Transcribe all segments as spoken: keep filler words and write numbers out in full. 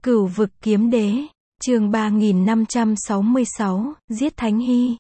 Cửu vực kiếm đế, chương ba nghìn năm trăm sáu mươi sáu, giết Thánh Hy.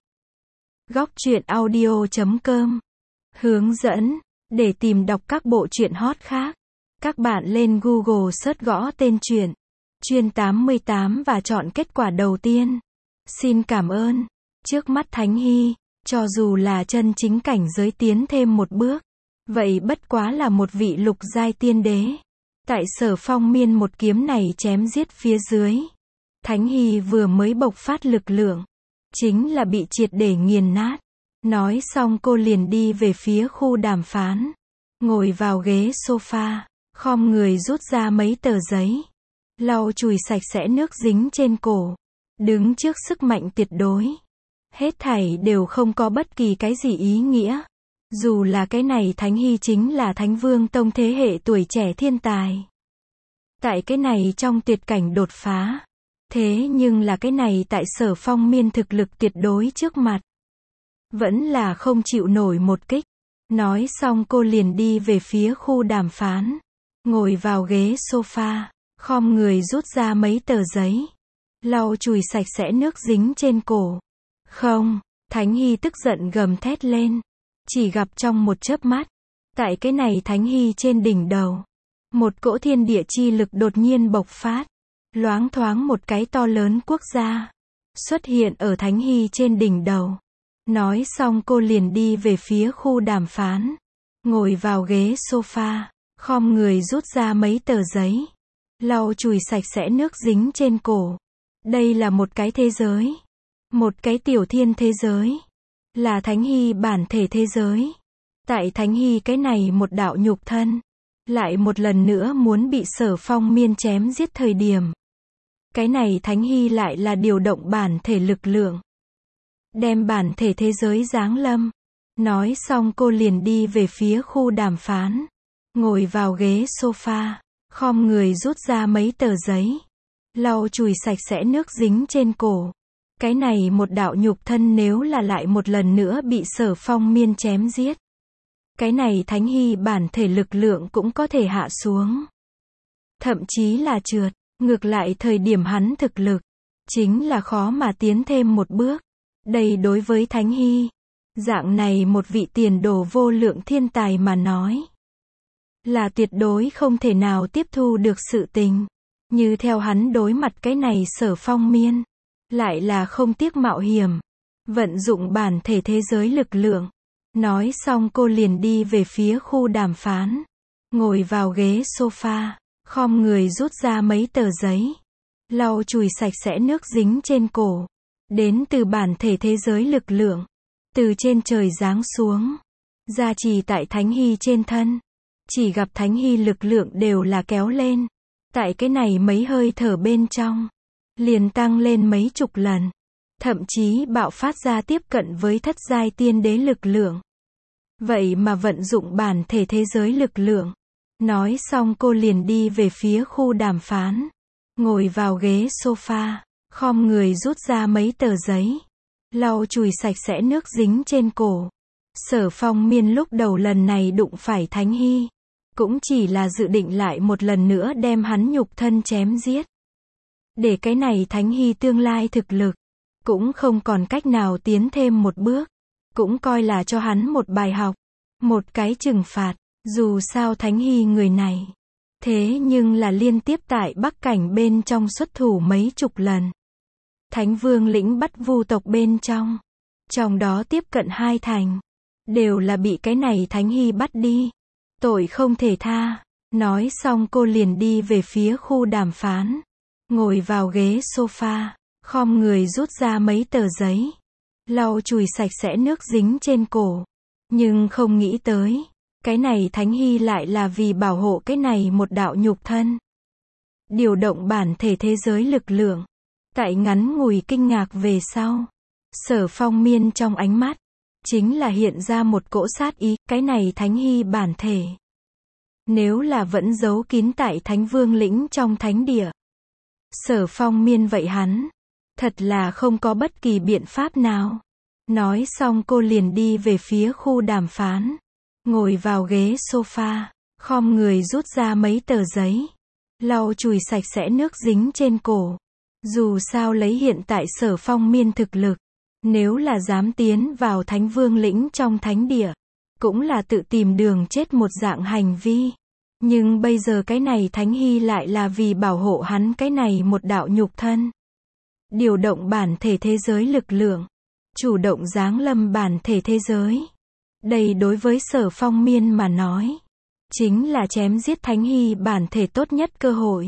Góc truyện audio chấm com. Hướng dẫn, để tìm đọc các bộ truyện hot khác, các bạn lên Google search gõ tên truyện, Chuyên tám mươi tám và chọn kết quả đầu tiên. Xin cảm ơn. Trước mắt Thánh Hy, cho dù là chân chính cảnh giới tiến thêm một bước, vậy bất quá là một vị lục giai tiên đế. Tại Sở Phong Miên một kiếm này chém giết phía dưới, Thánh Hy vừa mới bộc phát lực lượng, chính là bị triệt để nghiền nát. Nói xong cô liền đi về phía khu đàm phán, ngồi vào ghế sofa, khom người rút ra mấy tờ giấy, lau chùi sạch sẽ nước dính trên cổ, đứng trước sức mạnh tuyệt đối. Hết thảy đều không có bất kỳ cái gì ý nghĩa. Dù là cái này Thánh Hy chính là Thánh Vương Tông thế hệ tuổi trẻ thiên tài. Tại cái này trong tuyệt cảnh đột phá. Thế nhưng là cái này tại Sở Phong Miên thực lực tuyệt đối trước mặt, vẫn là không chịu nổi một kích. Nói xong cô liền đi về phía khu đàm phán, ngồi vào ghế sofa, khom người rút ra mấy tờ giấy, lau chùi sạch sẽ nước dính trên cổ. Không, Thánh Hy tức giận gầm thét lên. Chỉ gặp trong một chớp mắt, tại cái này Thánh Hy trên đỉnh đầu, một cỗ thiên địa chi lực đột nhiên bộc phát, loáng thoáng một cái to lớn quốc gia xuất hiện ở Thánh Hy trên đỉnh đầu. Nói xong cô liền đi về phía khu đàm phán, ngồi vào ghế sofa, khom người rút ra mấy tờ giấy, lau chùi sạch sẽ nước dính trên cổ. Đây là một cái thế giới, một cái tiểu thiên thế giới, là Thánh Hy bản thể thế giới. Tại Thánh Hy cái này một đạo nhục thân, lại một lần nữa muốn bị Sở Phong Miên chém giết thời điểm, cái này Thánh Hy lại là điều động bản thể lực lượng, đem bản thể thế giới giáng lâm. Nói xong cô liền đi về phía khu đàm phán, ngồi vào ghế sofa, khom người rút ra mấy tờ giấy, lau chùi sạch sẽ nước dính trên cổ. Cái này một đạo nhục thân nếu là lại một lần nữa bị Sở Phong Miên chém giết, cái này Thánh Hy bản thể lực lượng cũng có thể hạ xuống, thậm chí là trượt. Ngược lại thời điểm hắn thực lực, chính là khó mà tiến thêm một bước. Đây đối với Thánh Hy, dạng này một vị tiền đồ vô lượng thiên tài mà nói, là tuyệt đối không thể nào tiếp thu được sự tình. Như theo hắn đối mặt cái này Sở Phong Miên, lại là không tiếc mạo hiểm, vận dụng bản thể thế giới lực lượng. Nói xong cô liền đi về phía khu đàm phán, ngồi vào ghế sofa, khom người rút ra mấy tờ giấy, lau chùi sạch sẽ nước dính trên cổ. Đến từ bản thể thế giới lực lượng, từ trên trời giáng xuống, gia trì tại Thánh Hy trên thân. Chỉ gặp Thánh Hy lực lượng đều là kéo lên, tại cái này mấy hơi thở bên trong, liền tăng lên mấy chục lần, thậm chí bạo phát ra tiếp cận với thất giai tiên đế lực lượng. Vậy mà vận dụng bản thể thế giới lực lượng. Nói xong cô liền đi về phía khu đàm phán, ngồi vào ghế sofa, khom người rút ra mấy tờ giấy, lau chùi sạch sẽ nước dính trên cổ. Sở Phong Miên lúc đầu lần này đụng phải Thánh Hy, cũng chỉ là dự định lại một lần nữa đem hắn nhục thân chém giết, để cái này Thánh Hy tương lai thực lực cũng không còn cách nào tiến thêm một bước, cũng coi là cho hắn một bài học, một cái trừng phạt. Dù sao Thánh Hy người này, thế nhưng là liên tiếp tại Bắc Cảnh bên trong xuất thủ mấy chục lần. Thánh Vương lĩnh bắt vu tộc bên trong, trong đó tiếp cận hai thành, đều là bị cái này Thánh Hy bắt đi, tội không thể tha. Nói xong cô liền đi về phía khu đàm phán, ngồi vào ghế sofa, khom người rút ra mấy tờ giấy, lau chùi sạch sẽ nước dính trên cổ. Nhưng không nghĩ tới, cái này Thánh Hy lại là vì bảo hộ cái này một đạo nhục thân, điều động bản thể thế giới lực lượng. Tại ngắn ngủi kinh ngạc về sau, Sở Phong Miên trong ánh mắt, chính là hiện ra một cỗ sát ý. Cái này Thánh Hy bản thể, nếu là vẫn giấu kín tại Thánh Vương lĩnh trong thánh địa, Sở Phong Miên vậy hắn, thật là không có bất kỳ biện pháp nào. Nói xong cô liền đi về phía khu đàm phán, ngồi vào ghế sofa, khom người rút ra mấy tờ giấy, lau chùi sạch sẽ nước dính trên cổ. Dù sao lấy hiện tại Sở Phong Miên thực lực, nếu là dám tiến vào Thánh Vương lĩnh trong thánh địa, cũng là tự tìm đường chết một dạng hành vi. Nhưng bây giờ cái này Thánh Hy lại là vì bảo hộ hắn cái này một đạo nhục thân. Điều động bản thể thế giới lực lượng, chủ động giáng lâm bản thể thế giới. Đây đối với Sở Phong Miên mà nói, chính là chém giết Thánh Hy bản thể tốt nhất cơ hội.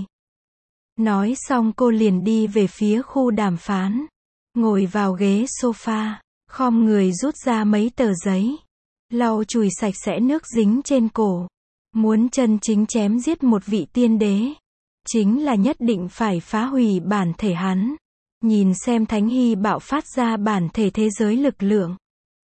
Nói xong cô liền đi về phía khu đàm phán. Ngồi vào ghế sofa, khom người rút ra mấy tờ giấy. Lau chùi sạch sẽ nước dính trên cổ. Muốn chân chính chém giết một vị tiên đế, chính là nhất định phải phá hủy bản thể hắn. Nhìn xem Thánh Hy bạo phát ra bản thể thế giới lực lượng,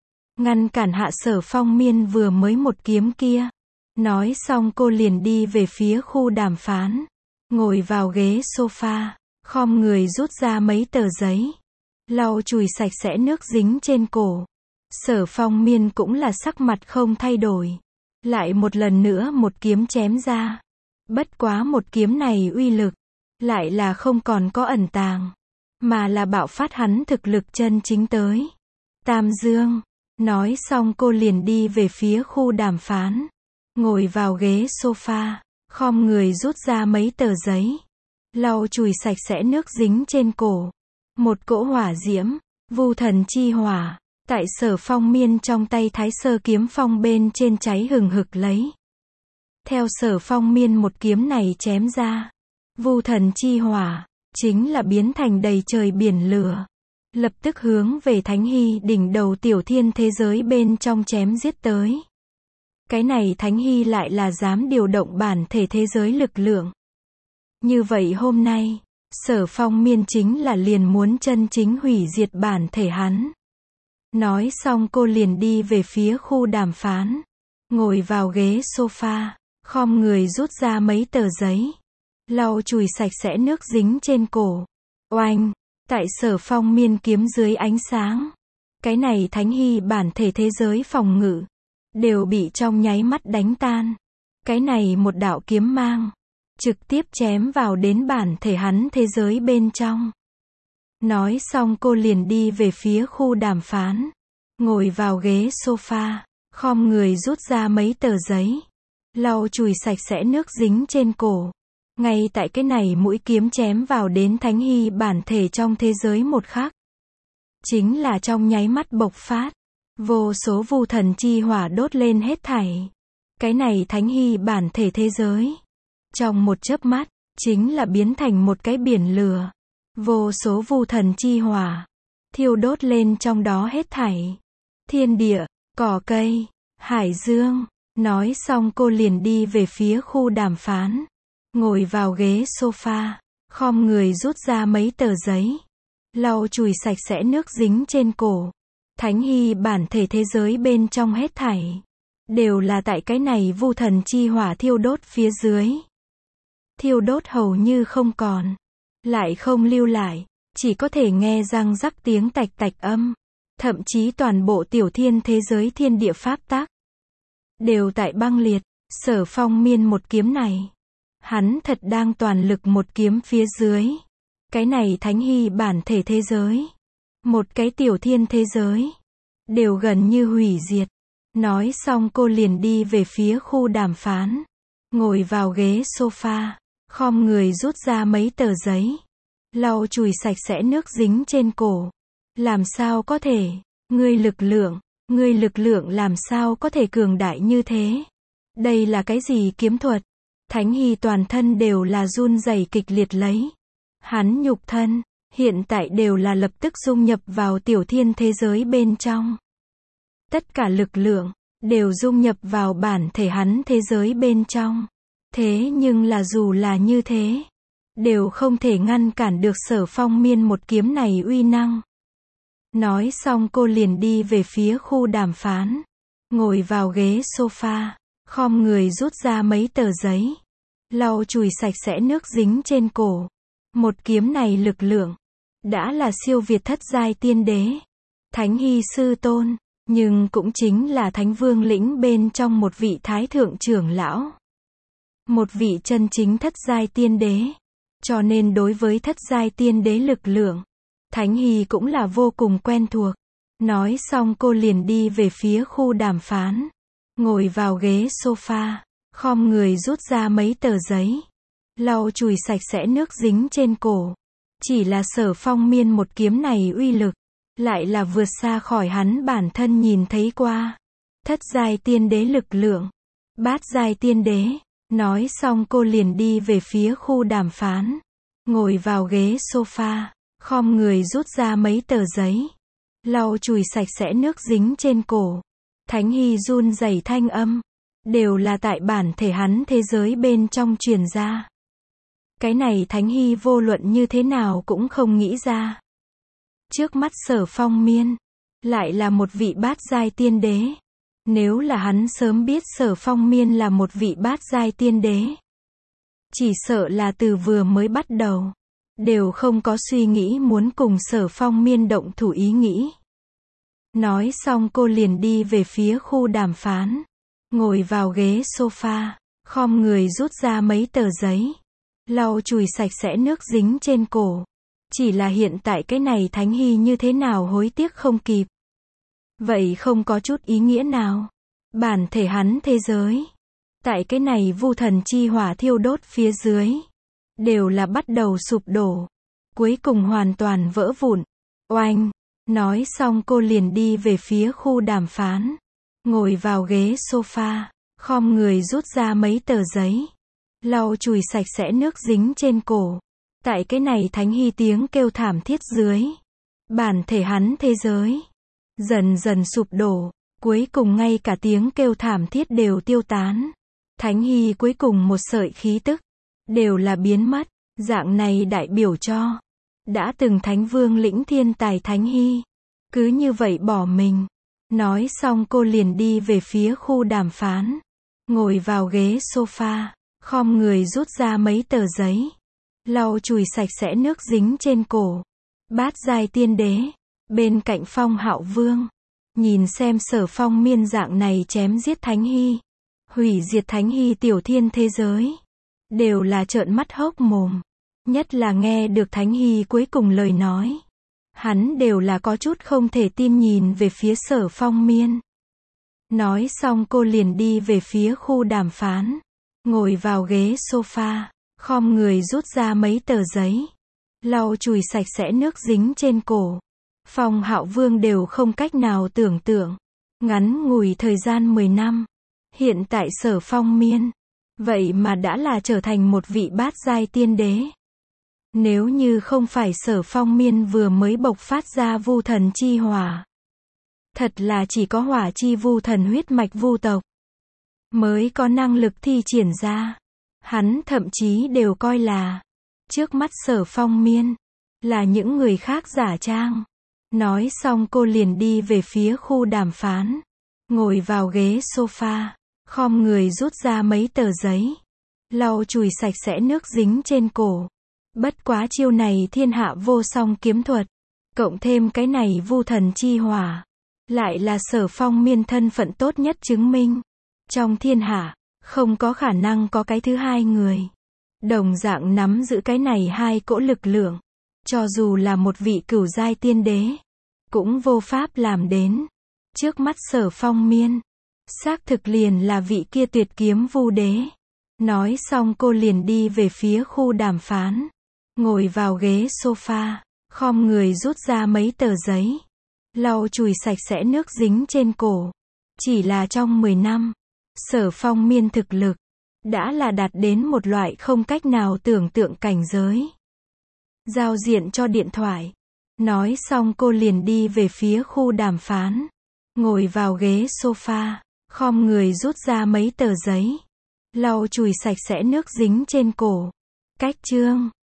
ngăn cản hạ Sở Phong Miên vừa mới một kiếm kia. Nói xong cô liền đi về phía khu đàm phán. Ngồi vào ghế sofa, khom người rút ra mấy tờ giấy. Lau chùi sạch sẽ nước dính trên cổ. Sở Phong Miên cũng là sắc mặt không thay đổi. Lại một lần nữa một kiếm chém ra. Bất quá một kiếm này uy lực, lại là không còn có ẩn tàng, mà là bạo phát hắn thực lực chân chính tới. Tam Dương. Nói xong cô liền đi về phía khu đàm phán. Ngồi vào ghế sofa, khom người rút ra mấy tờ giấy. Lau chùi sạch sẽ nước dính trên cổ. Một cỗ hỏa diễm, Vu Thần Chi Hỏa, tại Sở Phong Miên trong tay Thái Sơ Kiếm Phong bên trên cháy hừng hực lấy. Theo Sở Phong Miên một kiếm này chém ra, Vu Thần Chi Hỏa chính là biến thành đầy trời biển lửa, lập tức hướng về Thánh Hy đỉnh đầu tiểu thiên thế giới bên trong chém giết tới. Cái này Thánh Hy lại là dám điều động bản thể thế giới lực lượng. Như vậy hôm nay, Sở Phong Miên chính là liền muốn chân chính hủy diệt bản thể hắn. Nói xong cô liền đi về phía khu đàm phán. Ngồi vào ghế sofa, khom người rút ra mấy tờ giấy. Lau chùi sạch sẽ nước dính trên cổ. Oanh! Tại Sở Phong Miên kiếm dưới ánh sáng, cái này Thánh Hy bản thể thế giới phòng ngự đều bị trong nháy mắt đánh tan. Cái này một đạo kiếm mang trực tiếp chém vào đến bản thể hắn thế giới bên trong. Nói xong cô liền đi về phía khu đàm phán. Ngồi vào ghế sofa, khom người rút ra mấy tờ giấy. Lau chùi sạch sẽ nước dính trên cổ. Ngay tại cái này mũi kiếm chém vào đến Thánh Hy bản thể trong thế giới một khắc, chính là trong nháy mắt bộc phát. Vô số Vu Thần Chi Hỏa đốt lên hết thảy. Cái này Thánh Hy bản thể thế giới, trong một chớp mắt, chính là biến thành một cái biển lửa. Vô số Vu Thần Chi Hỏa thiêu đốt lên trong đó hết thảy. Thiên địa, cỏ cây, hải dương. Nói xong cô liền đi về phía khu đàm phán. Ngồi vào ghế sofa, khom người rút ra mấy tờ giấy. Lau chùi sạch sẽ nước dính trên cổ. Thánh Hy bản thể thế giới bên trong hết thảy, đều là tại cái này Vu Thần Chi Hỏa thiêu đốt phía dưới. Thiêu đốt hầu như không còn, lại không lưu lại, chỉ có thể nghe răng rắc tiếng tạch tạch âm. Thậm chí toàn bộ tiểu thiên thế giới thiên địa pháp tắc đều tại băng liệt. Sở Phong Miên một kiếm này, hắn thật đang toàn lực một kiếm phía dưới. Cái này Thánh Hy bản thể thế giới, một cái tiểu thiên thế giới, đều gần như hủy diệt. Nói xong cô liền đi về phía khu đàm phán. Ngồi vào ghế sofa, khom người rút ra mấy tờ giấy. Lau chùi sạch sẽ nước dính trên cổ. Làm sao có thể? Ngươi lực lượng, ngươi lực lượng làm sao có thể cường đại như thế? Đây là cái gì kiếm thuật? Thánh Hy toàn thân đều là run rẩy kịch liệt lấy. Hắn nhục thân, hiện tại đều là lập tức dung nhập vào tiểu thiên thế giới bên trong. Tất cả lực lượng, đều dung nhập vào bản thể hắn thế giới bên trong. Thế nhưng là dù là như thế, đều không thể ngăn cản được Sở Phong Miên một kiếm này uy năng. Nói xong cô liền đi về phía khu đàm phán. Ngồi vào ghế sofa, khom người rút ra mấy tờ giấy. Lau chùi sạch sẽ nước dính trên cổ. Một kiếm này lực lượng, đã là siêu việt thất giai tiên đế, Thánh Hy sư tôn, nhưng cũng chính là Thánh Vương lĩnh bên trong một vị thái thượng trưởng lão. một vị chân chính thất giai tiên đế. Cho nên đối với thất giai tiên đế lực lượng, Thánh Hy cũng là vô cùng quen thuộc. Nói xong cô liền đi về phía khu đàm phán. Ngồi vào ghế sofa, khom người rút ra mấy tờ giấy. Lau chùi sạch sẽ nước dính trên cổ. Chỉ là Sở Phong Miên một kiếm này uy lực, lại là vượt xa khỏi hắn bản thân nhìn thấy qua. Thất giai tiên đế lực lượng, bát giai tiên đế. Nói xong cô liền đi về phía khu đàm phán. Ngồi vào ghế sofa, khom người rút ra mấy tờ giấy. Lau chùi sạch sẽ nước dính trên cổ. Thánh Hy run rẩy thanh âm. Đều là tại bản thể hắn thế giới bên trong truyền ra. Cái này Thánh Hy vô luận như thế nào cũng không nghĩ ra. Trước mắt Sở Phong Miên, lại là một vị bát giai tiên đế. Nếu là hắn sớm biết Sở Phong Miên là một vị bát giai tiên đế, chỉ sợ là từ vừa mới bắt đầu, đều không có suy nghĩ muốn cùng Sở Phong Miên động thủ ý nghĩ. Nói xong cô liền đi về phía khu đàm phán. Ngồi vào ghế sofa, khom người rút ra mấy tờ giấy. Lau chùi sạch sẽ nước dính trên cổ. Chỉ là hiện tại cái này Thánh Hy như thế nào hối tiếc không kịp. Vậy không có chút ý nghĩa nào. Bản thể hắn thế giới, tại cái này vu thần chi hỏa thiêu đốt phía dưới, đều là bắt đầu sụp đổ. Cuối cùng hoàn toàn vỡ vụn. Oanh! Nói xong cô liền đi về phía khu đàm phán. Ngồi vào ghế sofa, khom người rút ra mấy tờ giấy. Lau chùi sạch sẽ nước dính trên cổ. Tại cái này Thánh Hy tiếng kêu thảm thiết dưới, bản thể hắn thế giới dần dần sụp đổ. Cuối cùng ngay cả tiếng kêu thảm thiết đều tiêu tán. Thánh Hy cuối cùng một sợi khí tức đều là biến mất. Dạng này đại biểu cho đã từng Thánh Vương lĩnh thiên tài Thánh Hy cứ như vậy bỏ mình. Nói xong cô liền đi về phía khu đàm phán. Ngồi vào ghế sofa, khom người rút ra mấy tờ giấy. Lau chùi sạch sẽ nước dính trên cổ. Bát giai tiên đế, bên cạnh Phong Hạo Vương. Nhìn xem Sở Phong Miên dạng này chém giết Thánh Hy, hủy diệt Thánh Hy tiểu thiên thế giới, đều là trợn mắt hốc mồm. Nhất là nghe được Thánh Hy cuối cùng lời nói, hắn đều là có chút không thể tin nhìn về phía Sở Phong Miên. Nói xong cô liền đi về phía khu đàm phán. Ngồi vào ghế sofa, khom người rút ra mấy tờ giấy. Lau chùi sạch sẽ nước dính trên cổ. Phong Hạo Vương đều không cách nào tưởng tượng. Ngắn ngủi thời gian mười năm. Hiện tại Sở Phong Miên, vậy mà đã là trở thành một vị bát giai tiên đế. Nếu như không phải Sở Phong Miên vừa mới bộc phát ra vu thần chi hỏa, thật là chỉ có hỏa chi vu thần huyết mạch vu tộc mới có năng lực thi triển ra. Hắn thậm chí đều coi là trước mắt Sở Phong Miên là những người khác giả trang. Nói xong cô liền đi về phía khu đàm phán. Ngồi vào ghế sofa, khom người rút ra mấy tờ giấy. Lau chùi sạch sẽ nước dính trên cổ. Bất quá chiêu này thiên hạ vô song kiếm thuật, cộng thêm cái này vu thần chi hỏa, lại là Sở Phong Miên thân phận tốt nhất chứng minh. Trong thiên hạ, không có khả năng có cái thứ hai người đồng dạng nắm giữ cái này hai cỗ lực lượng. Cho dù là một vị cửu giai tiên đế, cũng vô pháp làm đến. Trước mắt Sở Phong Miên, xác thực liền là vị kia tuyệt kiếm vu đế. Nói xong cô liền đi về phía khu đàm phán. Ngồi vào ghế sofa, khom người rút ra mấy tờ giấy. Lau chùi sạch sẽ nước dính trên cổ. Chỉ là trong mười năm, Sở Phong Miên thực lực đã là đạt đến một loại không cách nào tưởng tượng cảnh giới. Giao diện cho điện thoại. Nói xong cô liền đi về phía khu đàm phán. Ngồi vào ghế sofa, khom người rút ra mấy tờ giấy. Lau chùi sạch sẽ nước dính trên cổ. Cách chương